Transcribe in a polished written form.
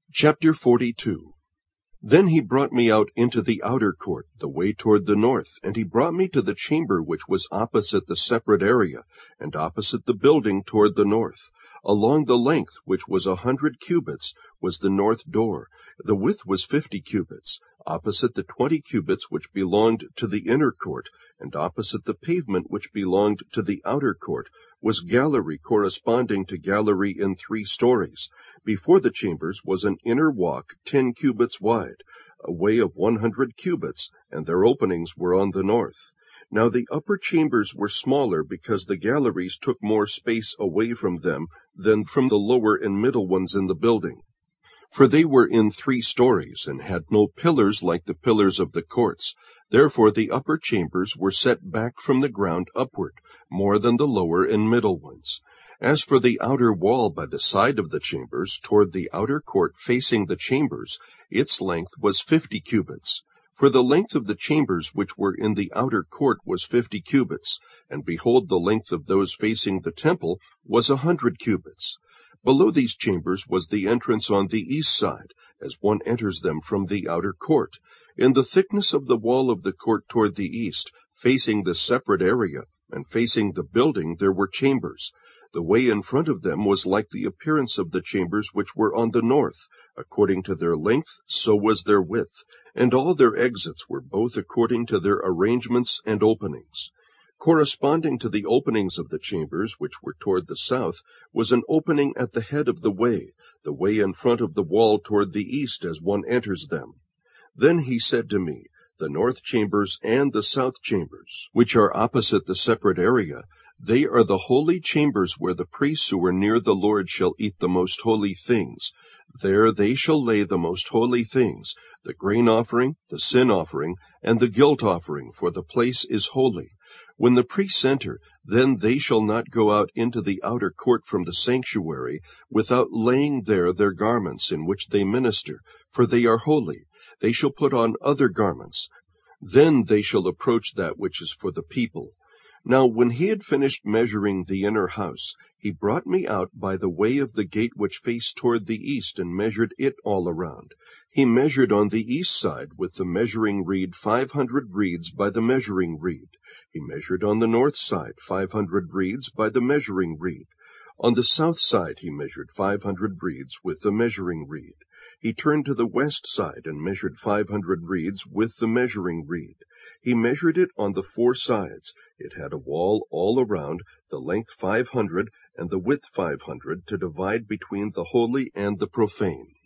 Chapter 42. Then he brought me out into the outer court, the way toward the north, and he brought me to the chamber which was opposite the separate area, and opposite the building toward the north. Along the length, which was 100 cubits, was the north door. The width was 50 cubits. Opposite the 20 cubits which belonged to the inner court, and opposite the pavement which belonged to the outer court, was gallery corresponding to gallery in 3 stories. Before the chambers was an inner walk 10 cubits wide, a way of 100 cubits, and their openings were on the north. Now the upper chambers were smaller, because the galleries took more space away from them than from the lower and middle ones in the building. For they were in 3 stories, and had no pillars like the pillars of the courts. Therefore the upper chambers were set back from the ground upward, more than the lower and middle ones. As for the outer wall by the side of the chambers, toward the outer court facing the chambers, its length was 50 cubits. For the length of the chambers which were in the outer court was 50 cubits, and behold, the length of those facing the temple was 100 cubits. Below these chambers was the entrance on the east side, as one enters them from the outer court. In the thickness of the wall of the court toward the east, facing the separate area, and facing the building, there were chambers. The way in front of them was like the appearance of the chambers which were on the north. According to their length, so was their width, and all their exits were both according to their arrangements and openings. Corresponding to the openings of the chambers which were toward the south was an opening at the head of the way in front of the wall toward the east as one enters them. Then he said to me, the north chambers and the south chambers, which are opposite the separate area, they are the holy chambers where the priests who are near the Lord shall eat the most holy things. There they shall lay the most holy things, the grain offering, the sin offering, and the guilt offering, for the place is holy. When the priests enter, then they shall not go out into the outer court from the sanctuary without laying there their garments in which they minister, for they are holy. They shall put on other garments. Then they shall approach that which is for the people. Now when he had finished measuring the inner house, he brought me out by the way of the gate which faced toward the east, and measured it all around. He measured on the east side with the measuring reed 500 reeds by the measuring reed. He measured on the north side 500 reeds by the measuring reed. On the south side he measured 500 reeds with the measuring reed. He turned to the west side and measured 500 reeds with the measuring reed. He measured it on the 4 sides. It had a wall all around, the length 500 and the width 500, to divide between the holy and the profane.